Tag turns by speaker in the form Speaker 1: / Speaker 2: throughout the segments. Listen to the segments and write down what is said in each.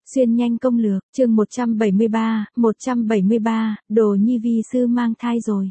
Speaker 1: Xuyên nhanh công lược, chương 173, Đồ Nhi vi sư mang thai rồi.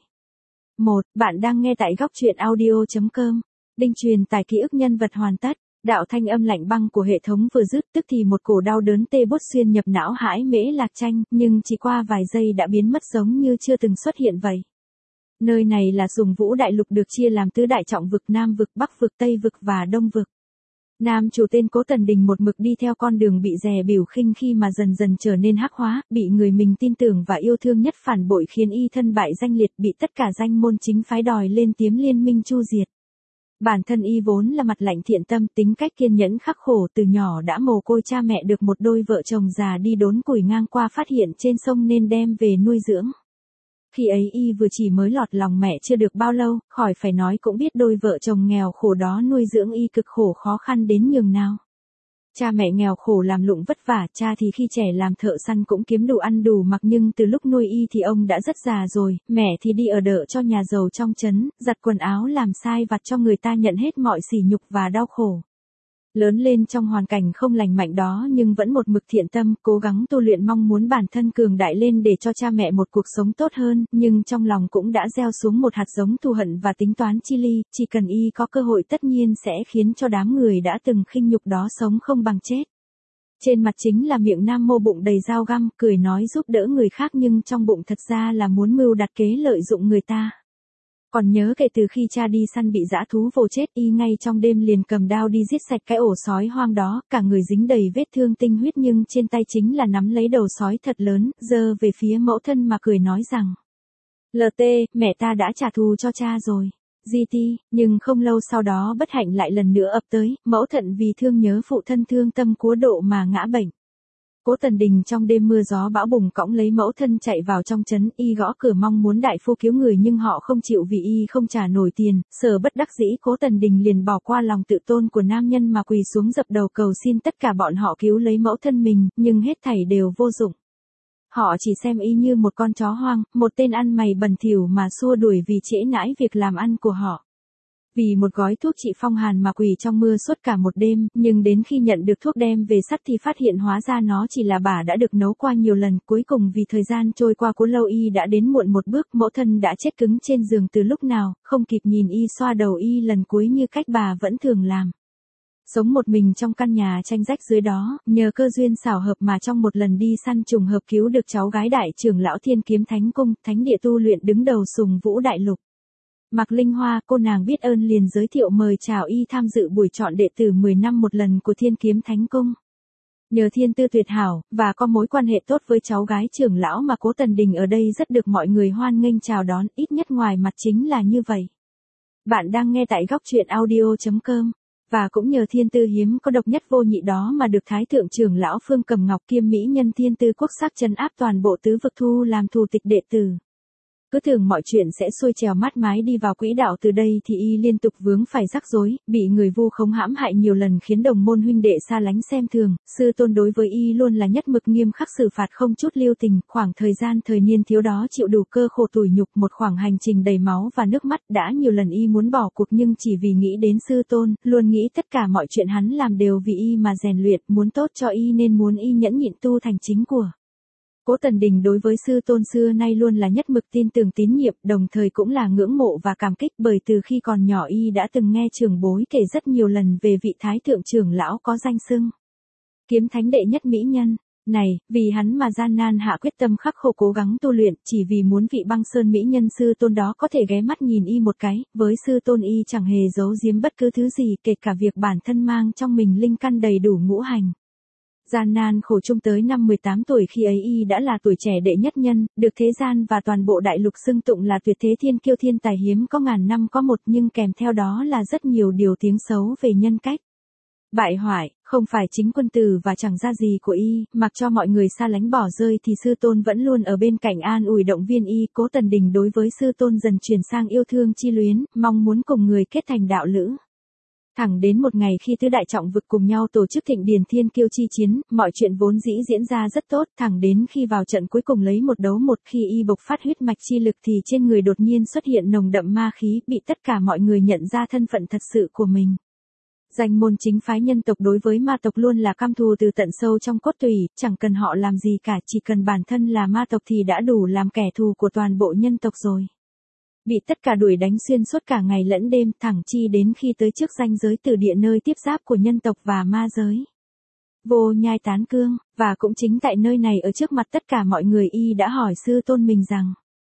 Speaker 1: Bạn đang nghe tại góc truyện audio.com. Đinh truyền tải ký ức nhân vật hoàn tất. Đạo thanh âm lạnh băng của hệ thống vừa dứt, tức thì một cổ đau đớn tê buốt xuyên nhập não Hãi Mễ Lạc Tranh, nhưng chỉ qua vài giây đã biến mất giống như chưa từng xuất hiện vậy. Nơi này là Sùng Vũ Đại Lục, được chia làm tứ đại trọng vực: Nam vực, Bắc vực, Tây vực và Đông vực. Nam chủ tên Cố Tần Đình một mực đi theo con đường bị dè bỉu khinh khi mà dần dần trở nên hắc hóa, bị người mình tin tưởng và yêu thương nhất phản bội, khiến y thân bại danh liệt, bị tất cả danh môn chính phái đòi lên tiếng liên minh chu diệt. Bản thân y vốn là mặt lạnh thiện tâm, tính cách kiên nhẫn khắc khổ, từ nhỏ đã mồ côi cha mẹ, được một đôi vợ chồng già đi đốn củi ngang qua phát hiện trên sông nên đem về nuôi dưỡng. Khi ấy y vừa chỉ mới lọt lòng mẹ chưa được bao lâu, khỏi phải nói cũng biết đôi vợ chồng nghèo khổ đó nuôi dưỡng y cực khổ khó khăn đến nhường nào. Cha mẹ nghèo khổ làm lụng vất vả, cha thì khi trẻ làm thợ săn cũng kiếm đủ ăn đủ mặc, nhưng từ lúc nuôi y thì ông đã rất già rồi, mẹ thì đi ở đợ cho nhà giàu trong trấn, giặt quần áo làm sai vặt cho người ta, nhận hết mọi sỉ nhục và đau khổ. Lớn lên trong hoàn cảnh không lành mạnh đó nhưng vẫn một mực thiện tâm, cố gắng tu luyện, mong muốn bản thân cường đại lên để cho cha mẹ một cuộc sống tốt hơn, nhưng trong lòng cũng đã gieo xuống một hạt giống thù hận và tính toán chi ly, chỉ cần y có cơ hội tất nhiên sẽ khiến cho đám người đã từng khinh nhục đó sống không bằng chết. Trên mặt chính là miệng nam mô bụng đầy dao găm, cười nói giúp đỡ người khác nhưng trong bụng thật ra là muốn mưu đặt kế lợi dụng người ta. Còn nhớ kể từ khi cha đi săn bị dã thú vồ chết, y ngay trong đêm liền cầm đao đi giết sạch cái ổ sói hoang đó, cả người dính đầy vết thương tinh huyết nhưng trên tay chính là nắm lấy đầu sói thật lớn, giơ về phía mẫu thân mà cười nói rằng: LT, mẹ ta đã trả thù cho cha rồi. GT, nhưng không lâu sau đó bất hạnh lại lần nữa ập tới, mẫu thân vì thương nhớ phụ thân thương tâm quá độ mà ngã bệnh. Cố Tần Đình trong đêm mưa gió bão bùng cõng lấy mẫu thân chạy vào trong trấn, y gõ cửa mong muốn đại phu cứu người nhưng họ không chịu vì y không trả nổi tiền, sở bất đắc dĩ Cố Tần Đình liền bỏ qua lòng tự tôn của nam nhân mà quỳ xuống dập đầu cầu xin tất cả bọn họ cứu lấy mẫu thân mình, nhưng hết thảy đều vô dụng. Họ chỉ xem y như một con chó hoang, một tên ăn mày bẩn thỉu mà xua đuổi vì trễ nãi việc làm ăn của họ. Vì một gói thuốc trị phong hàn mà quỳ trong mưa suốt cả một đêm, nhưng đến khi nhận được thuốc đem về sắt thì phát hiện hóa ra nó chỉ là bả đã được nấu qua nhiều lần. Cuối cùng vì thời gian trôi qua quá lâu y đã đến muộn một bước, mẫu thân đã chết cứng trên giường từ lúc nào, không kịp nhìn y xoa đầu y lần cuối như cách bà vẫn thường làm. Sống một mình trong căn nhà tranh rách dưới đó, nhờ cơ duyên xảo hợp mà trong một lần đi săn trùng hợp cứu được cháu gái đại trưởng lão Thiên Kiếm Thánh Cung, thánh địa tu luyện đứng đầu Sùng Vũ Đại Lục. Mạc Linh Hoa, cô nàng biết ơn liền giới thiệu mời chào y tham dự buổi chọn đệ tử 10 năm một lần của Thiên Kiếm Thánh Cung. Nhờ thiên tư tuyệt hảo, và có mối quan hệ tốt với cháu gái trưởng lão mà Cố Tần Đình ở đây rất được mọi người hoan nghênh chào đón, ít nhất ngoài mặt chính là như vậy. Bạn đang nghe tại góc truyện audio.com. Và cũng nhờ thiên tư hiếm có độc nhất vô nhị đó mà được Thái Thượng trưởng lão Phương Cầm Ngọc kiêm mỹ nhân thiên tư quốc sắc trấn áp toàn bộ tứ vực thu làm thủ tịch đệ tử. Cứ tưởng mọi chuyện sẽ xuôi trèo mát mái đi vào quỹ đạo, từ đây thì y liên tục vướng phải rắc rối, bị người vu khống hãm hại nhiều lần khiến đồng môn huynh đệ xa lánh xem thường, sư tôn đối với y luôn là nhất mực nghiêm khắc xử phạt không chút lưu tình. Khoảng thời gian thời niên thiếu đó chịu đủ cơ khổ tủi nhục, một khoảng hành trình đầy máu và nước mắt, đã nhiều lần y muốn bỏ cuộc nhưng chỉ vì nghĩ đến sư tôn, luôn nghĩ tất cả mọi chuyện hắn làm đều vì y mà rèn luyện, muốn tốt cho y nên muốn y nhẫn nhịn tu thành chính của. Cố Tần Đình đối với sư tôn xưa nay luôn là nhất mực tin tưởng tín nhiệm, đồng thời cũng là ngưỡng mộ và cảm kích, bởi từ khi còn nhỏ y đã từng nghe trưởng bối kể rất nhiều lần về vị Thái Thượng trưởng lão có danh xưng Kiếm Thánh đệ nhất mỹ nhân. Này, vì hắn mà gian nan hạ quyết tâm khắc khổ cố gắng tu luyện, chỉ vì muốn vị băng sơn mỹ nhân sư tôn đó có thể ghé mắt nhìn y một cái, với sư tôn y chẳng hề giấu giếm bất cứ thứ gì, kể cả việc bản thân mang trong mình linh căn đầy đủ ngũ hành. Gian nan khổ chung tới năm 18 tuổi, khi ấy y đã là tuổi trẻ đệ nhất nhân, được thế gian và toàn bộ đại lục xưng tụng là tuyệt thế thiên kiêu, thiên tài hiếm có ngàn năm có một, nhưng kèm theo đó là rất nhiều điều tiếng xấu về nhân cách. Bại hoại, không phải chính quân tử và chẳng ra gì của y, mặc cho mọi người xa lánh bỏ rơi thì sư tôn vẫn luôn ở bên cạnh an ủi động viên y. Cố Tần Đình đối với sư tôn dần chuyển sang yêu thương chi luyến, mong muốn cùng người kết thành đạo lữ. Thẳng đến một ngày khi tứ đại trọng vực cùng nhau tổ chức thịnh điền thiên kiêu chi chiến, mọi chuyện vốn dĩ diễn ra rất tốt, thẳng đến khi vào trận cuối cùng lấy một đấu một, khi y bộc phát huyết mạch chi lực thì trên người đột nhiên xuất hiện nồng đậm ma khí, bị tất cả mọi người nhận ra thân phận thật sự của mình. Danh môn chính phái nhân tộc đối với ma tộc luôn là căm thù từ tận sâu trong cốt tủy, chẳng cần họ làm gì cả, chỉ cần bản thân là ma tộc thì đã đủ làm kẻ thù của toàn bộ nhân tộc rồi. Bị tất cả đuổi đánh xuyên suốt cả ngày lẫn đêm, thẳng chi đến khi tới trước ranh giới từ địa nơi tiếp giáp của nhân tộc và ma giới. Vô Nhai Tán Cương, và cũng chính tại nơi này ở trước mặt tất cả mọi người y đã hỏi sư tôn mình rằng: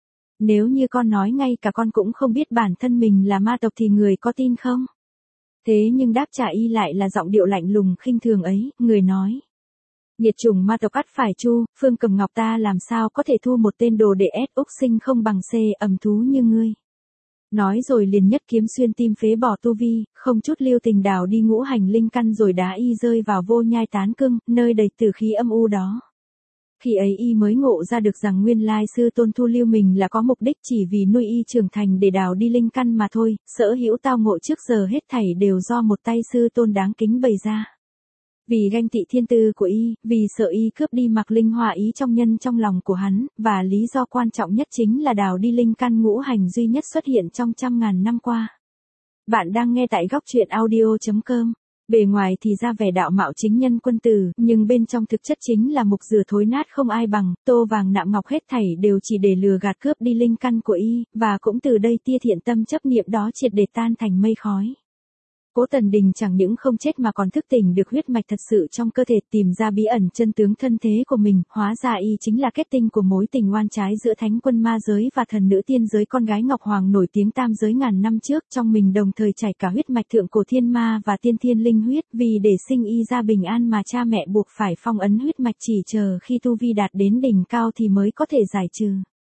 Speaker 1: nếu như con nói ngay cả con cũng không biết bản thân mình là ma tộc thì người có tin không? Thế nhưng đáp trả y lại là giọng điệu lạnh lùng khinh thường ấy, người nói: nghiệt chủng ma tộc ắt phải chu, Phương Cầm Ngọc ta làm sao có thể thu một tên đồ đệ ép úc sinh không bằng C ẩm thú như ngươi. Nói rồi liền nhất kiếm xuyên tim phế bỏ tu vi, không chút lưu tình đào đi ngũ hành linh căn rồi đá y rơi vào Vô Nhai Tán Cương, nơi đầy tử khí âm u đó. Khi ấy y mới ngộ ra được rằng nguyên lai sư tôn thu lưu mình là có mục đích chỉ vì nuôi y trưởng thành để đào đi linh căn mà thôi, sở hữu tao ngộ trước giờ hết thảy đều do một tay sư tôn đáng kính bày ra. Vì ganh tị thiên tư của y, vì sợ y cướp đi mặc linh hoa ý trong lòng của hắn, và lý do quan trọng nhất chính là đào đi linh căn ngũ hành duy nhất xuất hiện trong trăm ngàn năm qua. Bạn đang nghe tại góc truyện audio.com. Bề ngoài thì ra vẻ đạo mạo chính nhân quân tử, nhưng bên trong thực chất chính là mục rửa thối nát không ai bằng, tô vàng nạm ngọc hết thảy đều chỉ để lừa gạt cướp đi linh căn của y, và cũng từ đây tia thiện tâm chấp niệm đó triệt để tan thành mây khói. Cố Tần Đình chẳng những không chết mà còn thức tỉnh được huyết mạch thật sự trong cơ thể, tìm ra bí ẩn chân tướng thân thế của mình, hóa ra y chính là kết tinh của mối tình oan trái giữa thánh quân ma giới và thần nữ tiên giới con gái Ngọc Hoàng nổi tiếng tam giới ngàn năm trước, trong mình đồng thời chảy cả huyết mạch thượng cổ thiên ma và tiên thiên linh huyết, vì để sinh y ra bình an mà cha mẹ buộc phải phong ấn huyết mạch chỉ chờ khi tu vi đạt đến đỉnh cao thì mới có thể giải trừ.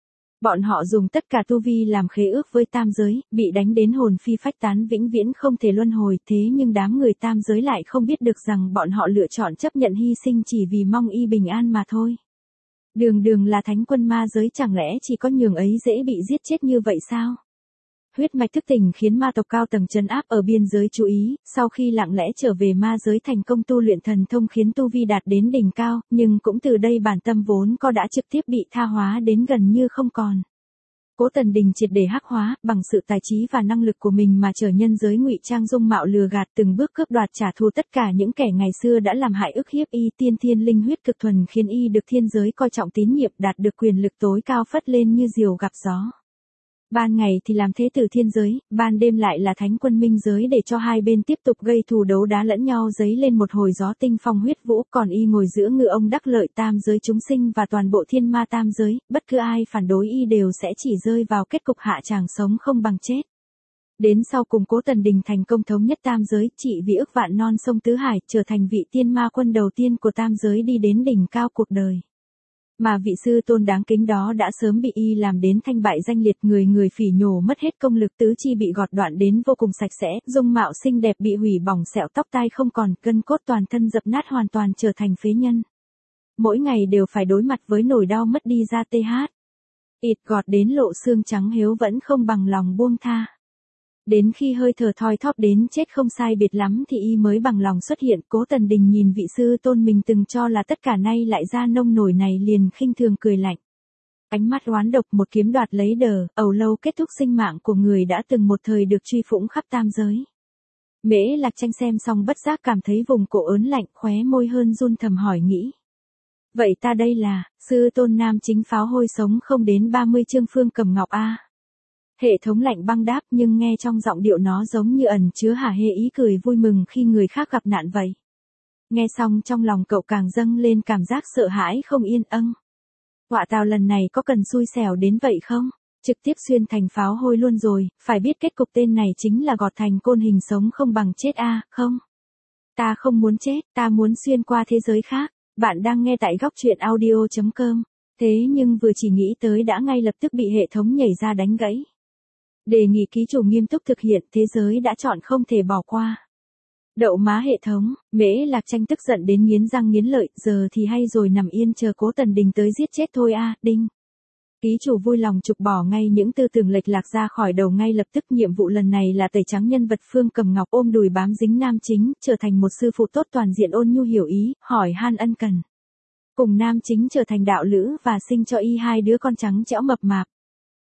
Speaker 1: Bọn họ dùng tất cả tu vi làm khế ước với tam giới, bị đánh đến hồn phi phách tán vĩnh viễn không thể luân hồi, thế nhưng đám người tam giới lại không biết được rằng bọn họ lựa chọn chấp nhận hy sinh chỉ vì mong y bình an mà thôi. Đường đường là thánh quân ma giới chẳng lẽ chỉ có nhường ấy dễ bị giết chết như vậy sao? Huyết mạch thức tỉnh khiến ma tộc cao tầng trấn áp ở biên giới chú ý, sau khi lặng lẽ trở về ma giới thành công tu luyện thần thông khiến tu vi đạt đến đỉnh cao, nhưng cũng từ đây bản tâm vốn có đã trực tiếp bị tha hóa đến gần như không còn. Cố Tần Đình triệt để hắc hóa, bằng sự tài trí và năng lực của mình mà trở nhân giới ngụy trang dung mạo lừa gạt, từng bước cướp đoạt trả thù tất cả những kẻ ngày xưa đã làm hại ức hiếp y. Tiên thiên linh huyết cực thuần khiến y được thiên giới coi trọng tín nhiệm, đạt được quyền lực tối cao phất lên như diều gặp gió. Ban ngày thì làm thế tử thiên giới, ban đêm lại là thánh quân minh giới để cho hai bên tiếp tục gây thù đấu đá lẫn nhau dấy lên một hồi gió tinh phong huyết vũ, còn y ngồi giữa ngựa ông đắc lợi tam giới chúng sinh và toàn bộ thiên ma tam giới, bất cứ ai phản đối y đều sẽ chỉ rơi vào kết cục hạ tràng sống không bằng chết. Đến sau cùng Cố Tần Đình thành công thống nhất tam giới, trị vì ức vạn non sông Tứ Hải, trở thành vị tiên ma quân đầu tiên của tam giới đi đến đỉnh cao cuộc đời. Mà vị sư tôn đáng kính đó đã sớm bị y làm đến thanh bại danh liệt, người người phỉ nhổ, mất hết công lực, tứ chi bị gọt đoạn đến vô cùng sạch sẽ, dung mạo xinh đẹp bị hủy bỏng, sẹo tóc tai không còn, gân cốt toàn thân dập nát, hoàn toàn trở thành phế nhân. Mỗi ngày đều phải đối mặt với nỗi đau mất đi da ịt gọt đến lộ xương trắng héo vẫn không bằng lòng buông tha. Đến khi hơi thở thoi thóp đến chết không sai biệt lắm thì y mới bằng lòng xuất hiện. Cố Tần Đình nhìn vị sư tôn mình từng cho là tất cả nay lại ra nông nổi này liền khinh thường cười lạnh. Ánh mắt oán độc, một kiếm đoạt lấy ẩu lâu kết thúc sinh mạng của người đã từng một thời được truy phủng khắp tam giới. Mễ Lạc Tranh xem xong bất giác cảm thấy vùng cổ ớn lạnh, khóe môi hơn run, thầm hỏi nghĩ. Vậy ta đây là, sư tôn nam chính pháo hôi sống không đến 30 chương Phương Cầm Ngọc a? Hệ thống lạnh băng đáp, nhưng nghe trong giọng điệu nó giống như ẩn chứa hả hê ý cười vui mừng khi người khác gặp nạn vậy. Nghe xong trong lòng cậu càng dâng lên cảm giác sợ hãi không yên. Họa tào lần này có cần xui xẻo đến vậy không? Trực tiếp xuyên thành pháo hôi luôn rồi, phải biết kết cục tên này chính là gọt thành côn hình sống không bằng chết a, không? Ta không muốn chết, ta muốn xuyên qua thế giới khác. Bạn đang nghe tại góc truyện audio.com. Thế nhưng vừa chỉ nghĩ tới đã ngay lập tức bị hệ thống nhảy ra đánh gãy. Đề nghị ký chủ nghiêm túc thực hiện, thế giới đã chọn không thể bỏ qua. Đậu má hệ thống, Mễ Lạc Tranh tức giận đến nghiến răng nghiến lợi, giờ thì hay rồi, nằm yên chờ Cố Tần Đình tới giết chết thôi a, đinh. Ký chủ vui lòng trục bỏ ngay những tư tưởng lệch lạc ra khỏi đầu ngay lập tức. Nhiệm vụ lần này là tẩy trắng nhân vật Phương Cầm Ngọc, ôm đùi bám dính nam chính, trở thành một sư phụ tốt toàn diện, ôn nhu hiểu ý, hỏi han ân cần. Cùng nam chính trở thành đạo lữ và sinh cho y hai đứa con trắng trẻo mập mạp.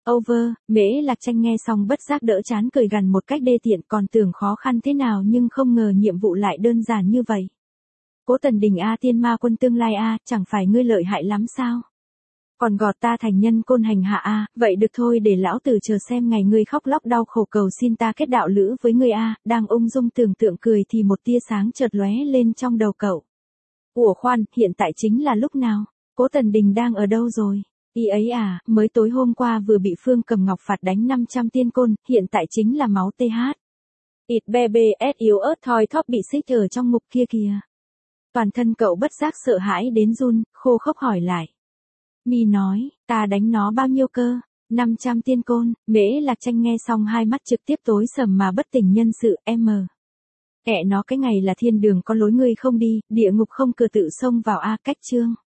Speaker 1: Over, Mễ Lạc Tranh nghe xong bất giác đỡ chán cười gằn một cách đê tiện, còn tưởng khó khăn thế nào nhưng không ngờ nhiệm vụ lại đơn giản như vậy. Cố Tần Đình a, tiên ma quân tương lai a, chẳng phải ngươi lợi hại lắm sao? Còn gọt ta thành nhân côn hành hạ a, vậy được thôi, để lão tử chờ xem ngày ngươi khóc lóc đau khổ cầu xin ta kết đạo lữ với ngươi a. Đang ung dung tưởng tượng cười thì một tia sáng chợt lóe lên trong đầu cậu. Ủa khoan, hiện tại chính là lúc nào? Cố Tần Đình đang ở đâu rồi? Y ấy à, mới tối hôm qua vừa bị Phương Cầm Ngọc phạt đánh 500 tiên côn, hiện tại chính là máu TH. Ịt be bê ét yếu ớt thoi thóp bị xích ở trong ngục kia kìa. Toàn thân cậu bất giác sợ hãi đến run, khô khốc hỏi lại. Mi nói, ta đánh nó bao nhiêu cơ? 500 tiên côn. Mễ Lạc Tranh nghe xong hai mắt trực tiếp tối sầm mà bất tỉnh nhân sự. Ẹ nó, cái ngày là thiên đường có lối ngươi không đi, địa ngục không cửa tự xông vào a. Cách chương